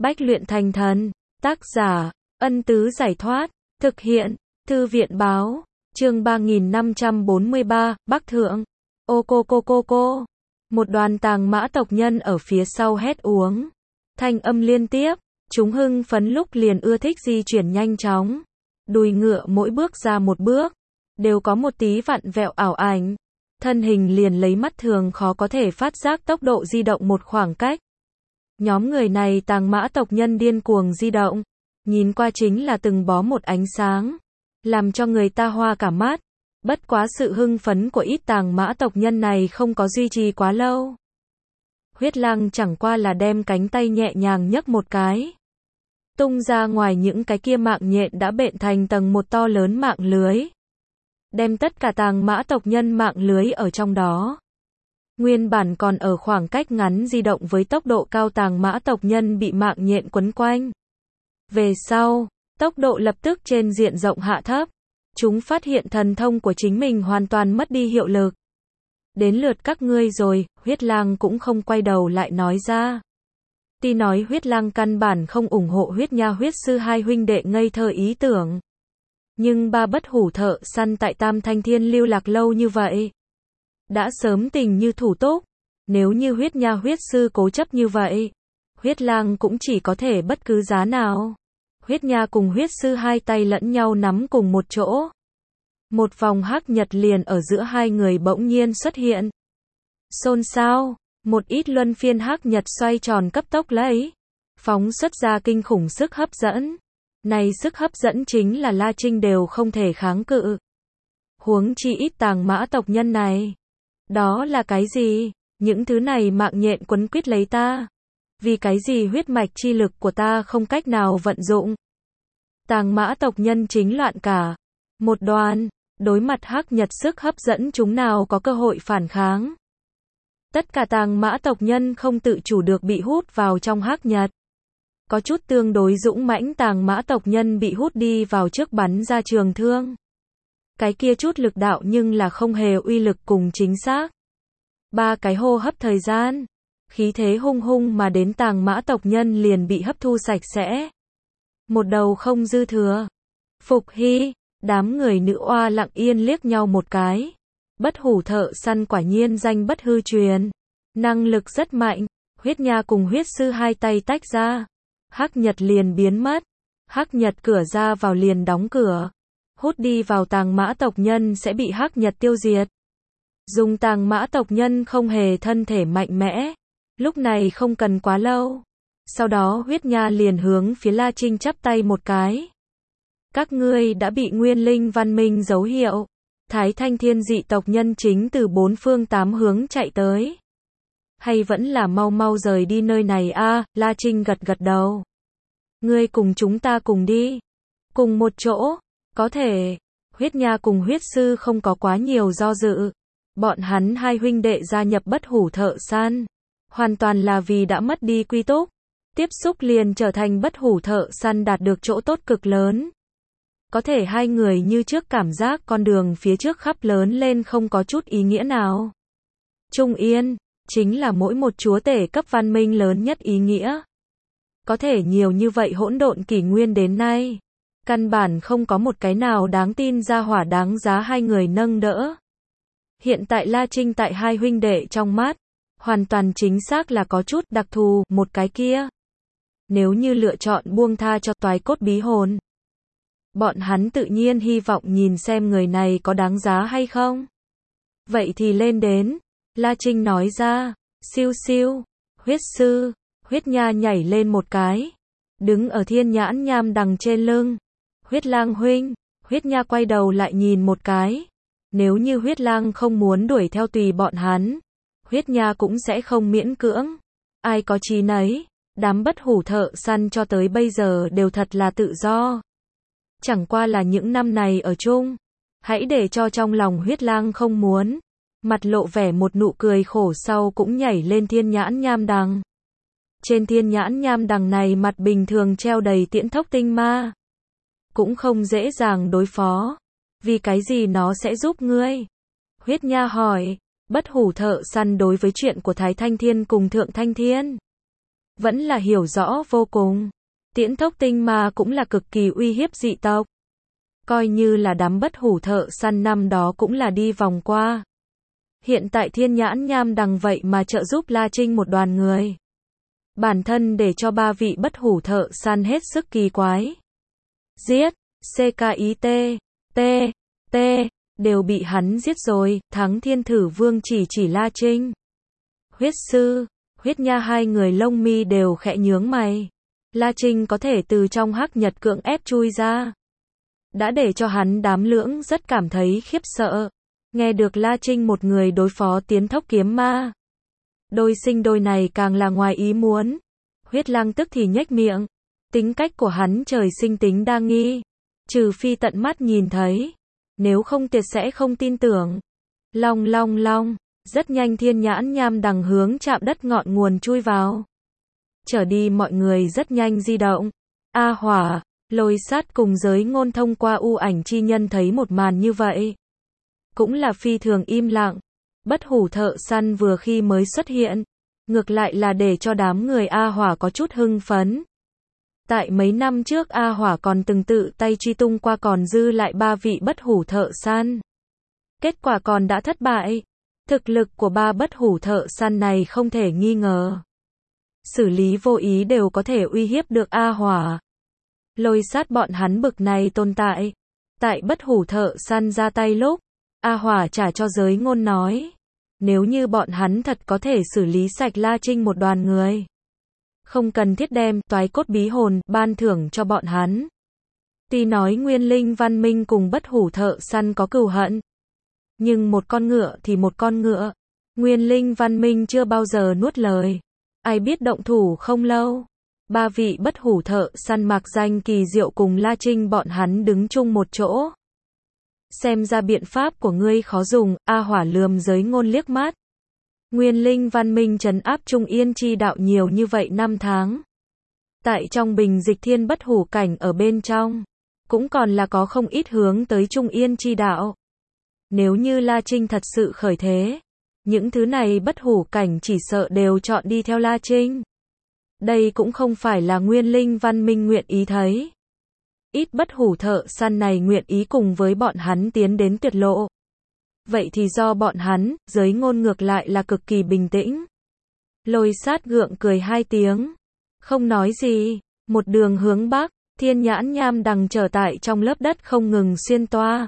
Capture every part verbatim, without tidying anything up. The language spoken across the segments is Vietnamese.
Bách luyện thành thần. Tác giả, Ân Tứ Giải Thoát. Thực hiện, Thư viện Báo. Chương ba nghìn năm trăm bốn mươi ba, Bắc Thượng. Ô cô cô cô cô. Một đoàn tàng mã tộc nhân ở phía sau hét uống. Thanh âm liên tiếp. Chúng hưng phấn lúc liền ưa thích di chuyển nhanh chóng. Đùi ngựa mỗi bước ra một bước, đều có một tí vặn vẹo ảo ảnh. Thân hình liền lấy mắt thường khó có thể phát giác tốc độ di động một khoảng cách. Nhóm người này tàng mã tộc nhân điên cuồng di động. Nhìn qua chính là từng bó một ánh sáng. Làm cho người ta hoa cả mắt. Bất quá sự hưng phấn của ít tàng mã tộc nhân này không có duy trì quá lâu. Huyết Lăng chẳng qua là đem cánh tay nhẹ nhàng nhấc một cái. Tung ra ngoài những cái kia mạng nhện đã bện thành tầng một to lớn mạng lưới. Đem tất cả tàng mã tộc nhân mạng lưới ở trong đó. Nguyên bản còn ở khoảng cách ngắn di động với tốc độ cao tàng mã tộc nhân bị mạng nhện quấn quanh. Về sau, tốc độ lập tức trên diện rộng hạ thấp. Chúng phát hiện thần thông của chính mình hoàn toàn mất đi hiệu lực. Đến lượt các ngươi rồi, Huyết Lang cũng không quay đầu lại nói ra. Tuy nói Huyết Lang căn bản không ủng hộ Huyết Nha Huyết Sư hai huynh đệ ngây thơ ý tưởng. Nhưng ba bất hủ thợ săn tại Tam Thanh Thiên lưu lạc lâu như vậy. Đã sớm tình như thủ túc. Nếu như Huyết Nha Huyết Sư cố chấp như vậy, Huyết Lang cũng chỉ có thể bất cứ giá nào. Huyết Nha cùng Huyết Sư hai tay lẫn nhau nắm cùng một chỗ. Một vòng hắc nhật liền ở giữa hai người bỗng nhiên xuất hiện. Xôn xao, một ít luân phiên hắc nhật xoay tròn cấp tốc lấy. Phóng xuất ra kinh khủng sức hấp dẫn. Này sức hấp dẫn chính là La Trinh đều không thể kháng cự. Huống chi ít tàng mã tộc nhân này. Đó là cái gì? Những thứ này mạng nhện quấn quýt lấy ta. Vì cái gì huyết mạch chi lực của ta không cách nào vận dụng? Tàng mã tộc nhân chính loạn cả. Một đoàn, đối mặt hắc nhật sức hấp dẫn chúng nào có cơ hội phản kháng. Tất cả tàng mã tộc nhân không tự chủ được bị hút vào trong hắc nhật. Có chút tương đối dũng mãnh tàng mã tộc nhân bị hút đi vào trước bắn ra trường thương. Cái kia chút lực đạo nhưng là không hề uy lực cùng chính xác. Ba cái hô hấp thời gian. Khí thế hung hung mà đến tàng mã tộc nhân liền bị hấp thu sạch sẽ. Một đầu không dư thừa. Phục Hy, đám người nữ oa lặng yên liếc nhau một cái. Bất hủ thợ săn quả nhiên danh bất hư truyền. Năng lực rất mạnh. Huyết Nha cùng Huyết Sư hai tay tách ra. Hắc nhật liền biến mất. Hắc nhật cửa ra vào liền đóng cửa. Hút đi vào tàng mã tộc nhân sẽ bị hắc nhật tiêu diệt. Dùng tàng mã tộc nhân không hề thân thể mạnh mẽ. Lúc này không cần quá lâu. Sau đó Huyết Nha liền hướng phía La Trinh chắp tay một cái. Các ngươi đã bị Nguyên Linh văn minh dấu hiệu. Thái Thanh Thiên dị tộc nhân chính từ bốn phương tám hướng chạy tới. Hay vẫn là mau mau rời đi nơi này a? À, La Trinh gật gật đầu. Ngươi cùng chúng ta cùng đi. Cùng một chỗ. Có thể. Huyết Nha cùng Huyết Sư không có quá nhiều do dự. Bọn hắn hai huynh đệ gia nhập bất hủ thợ săn. Hoàn toàn là vì đã mất đi quy túc. Tiếp xúc liền trở thành bất hủ thợ săn đạt được chỗ tốt cực lớn. Có thể hai người như trước cảm giác con đường phía trước khắp lớn lên không có chút ý nghĩa nào. Trung Yên, chính là mỗi một chúa tể cấp văn minh lớn nhất ý nghĩa. Có thể nhiều như vậy hỗn độn kỷ nguyên đến nay. Căn bản không có một cái nào đáng tin ra hỏa đáng giá hai người nâng đỡ. Hiện tại La Trinh tại hai huynh đệ trong mắt. Hoàn toàn chính xác là có chút đặc thù, một cái kia. Nếu như lựa chọn buông tha cho toái cốt bí hồn. Bọn hắn tự nhiên hy vọng nhìn xem người này có đáng giá hay không. Vậy thì lên đến. La Trinh nói ra. Siêu siêu. Huyết Sư. Huyết Nha nhảy lên một cái. Đứng ở thiên nhãn nham đằng trên lưng. Huyết Lang huynh. Huyết Nha quay đầu lại nhìn một cái. Nếu như Huyết Lang không muốn đuổi theo tùy bọn hắn. Huyết Nha cũng sẽ không miễn cưỡng. Ai có chí nấy. Đám bất hủ thợ săn cho tới bây giờ đều thật là tự do. Chẳng qua là những năm này ở chung. Hãy để cho trong lòng Huyết Lang không muốn. Mặt lộ vẻ một nụ cười khổ sau cũng nhảy lên thiên nhãn nham đằng. Trên thiên nhãn nham đằng này mặt bình thường treo đầy tiễn thốc tinh ma. Cũng không dễ dàng đối phó. Vì cái gì nó sẽ giúp ngươi? Huyết Nha hỏi. Bất hủ thợ săn đối với chuyện của Thái Thanh Thiên cùng Thượng Thanh Thiên. vẫn là hiểu rõ vô cùng. Tiễn Thốc Tinh Ma cũng là cực kỳ uy hiếp dị tộc. Coi như là đám bất hủ thợ săn năm đó cũng là đi vòng qua. Hiện tại Thiên Nhãn Nham Đằng vậy mà trợ giúp La Trinh một đoàn người. Bản thân để cho ba vị bất hủ thợ săn hết sức kỳ quái. Giết, xê ca i tê, T, T, đều bị hắn giết rồi, thắng Thiên Thử Vương chỉ chỉ La Trinh. Huyết Sư, Huyết Nha hai người lông mi đều khẽ nhướng mày. La Trinh có thể từ trong hắc nhật cưỡng ép chui ra. Đã để cho hắn đám lưỡng rất cảm thấy khiếp sợ. Nghe được La Trinh một người đối phó Tiến Thốc Kiếm Ma. Đôi sinh đôi này càng là ngoài ý muốn. Huyết Lăng tức thì nhếch miệng. Tính cách của hắn trời sinh tính đa nghi. Trừ phi tận mắt nhìn thấy. Nếu không tuyệt sẽ không tin tưởng. Long long long. Rất nhanh Thiên Nhãn Nham Đằng hướng chạm đất ngọn nguồn chui vào. Trở đi mọi người rất nhanh di động. A Hỏa, Lôi Sát cùng Giới Ngôn thông qua u ảnh chi nhân thấy một màn như vậy. Cũng là phi thường im lặng. Bất hủ thợ săn vừa khi mới xuất hiện. Ngược lại là để cho đám người A Hỏa có chút hưng phấn. Tại mấy năm trước A Hỏa còn từng tự tay truy tung qua còn dư lại ba vị bất hủ thợ săn. Kết quả còn đã thất bại. Thực lực của ba bất hủ thợ săn này không thể nghi ngờ. Xử lý vô ý đều có thể uy hiếp được A Hỏa. Lôi Sát bọn hắn bực này tồn tại. Tại bất hủ thợ săn ra tay lúc, A Hỏa trả cho Giới Ngôn nói. Nếu như bọn hắn thật có thể xử lý sạch La Trinh một đoàn người. Không cần thiết đem toái cốt bí hồn ban thưởng cho bọn hắn. Tuy nói Nguyên Linh Văn Minh cùng bất hủ thợ săn có cừu hận. Nhưng một con ngựa thì một con ngựa. Nguyên Linh Văn Minh chưa bao giờ nuốt lời. Ai biết động thủ không lâu. Ba vị bất hủ thợ săn mặc danh kỳ diệu cùng La Trinh bọn hắn đứng chung một chỗ. Xem ra biện pháp của ngươi khó dùng, A Hỏa lườm Giới Ngôn liếc mắt. Nguyên Linh Văn Minh trấn áp Trung Yên chi đạo nhiều như vậy năm tháng. Tại trong bình dịch thiên bất hủ cảnh ở bên trong, cũng còn là có không ít hướng tới Trung Yên chi đạo. Nếu như La Trinh thật sự khởi thế, những thứ này bất hủ cảnh chỉ sợ đều chọn đi theo La Trinh. Đây cũng không phải là Nguyên Linh Văn Minh nguyện ý thấy. Ít bất hủ thợ săn này nguyện ý cùng với bọn hắn tiến đến tuyệt lộ. Vậy thì do bọn hắn, Giới Ngôn ngược lại là cực kỳ bình tĩnh. Lôi Sát gượng cười hai tiếng. Không nói gì. Một đường hướng bắc, Thiên Nhãn Nham Đằng trở tại trong lớp đất không ngừng xuyên toa.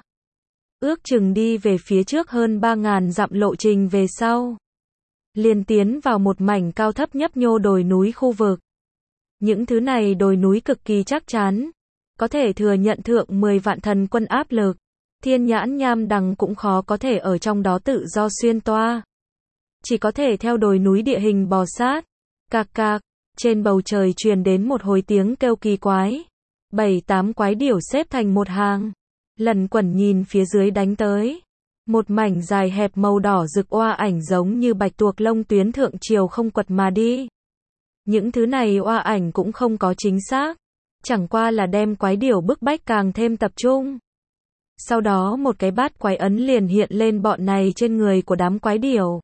Ước chừng đi về phía trước hơn ba ngàn dặm lộ trình về sau. Liền tiến vào một mảnh cao thấp nhấp nhô đồi núi khu vực. Những thứ này đồi núi cực kỳ chắc chắn. Có thể thừa nhận thượng mười vạn thần quân áp lực. Thiên Nhãn Nham Đằng cũng khó có thể ở trong đó tự do xuyên toa. Chỉ có thể theo đồi núi địa hình bò sát. Cạc cạc, trên bầu trời truyền đến một hồi tiếng kêu kỳ quái. Bảy tám quái điểu xếp thành một hàng. Lần quẩn nhìn phía dưới đánh tới. Một mảnh dài hẹp màu đỏ rực oa ảnh giống như bạch tuộc lông tuyến thượng triều không quật mà đi. Những thứ này oa ảnh cũng không có chính xác. Chẳng qua là đem quái điểu bức bách càng thêm tập trung. Sau đó một cái bát quái ấn liền hiện lên bọn này trên người của đám quái điểu.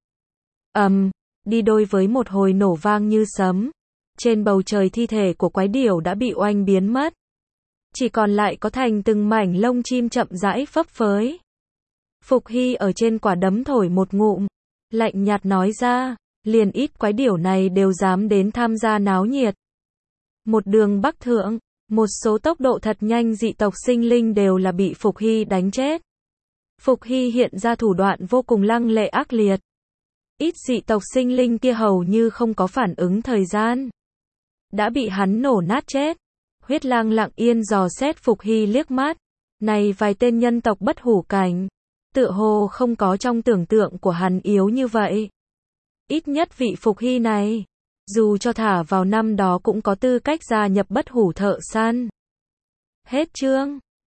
Ầm, um, đi đôi với một hồi nổ vang như sấm. Trên bầu trời thi thể của quái điểu đã bị oanh biến mất. Chỉ còn lại có thành từng mảnh lông chim chậm rãi phấp phới. Phục Hy ở trên quả đấm thổi một ngụm. Lạnh nhạt nói ra, liền ít quái điểu này đều dám đến tham gia náo nhiệt. Một đường bắc thượng, một số tốc độ thật nhanh dị tộc sinh linh đều là bị Phục Hy đánh chết. Phục Hy hiện ra thủ đoạn vô cùng lăng lệ ác liệt. Ít dị tộc sinh linh kia hầu như không có phản ứng thời gian. Đã bị hắn nổ nát chết. Huyết Lang lặng yên dò xét Phục Hy liếc mắt. Này vài tên nhân tộc bất hủ cảnh. Tựa hồ không có trong tưởng tượng của hắn yếu như vậy. Ít nhất vị Phục Hy này. Dù cho thả vào năm đó cũng có tư cách gia nhập bất hủ thợ săn. Hết chương.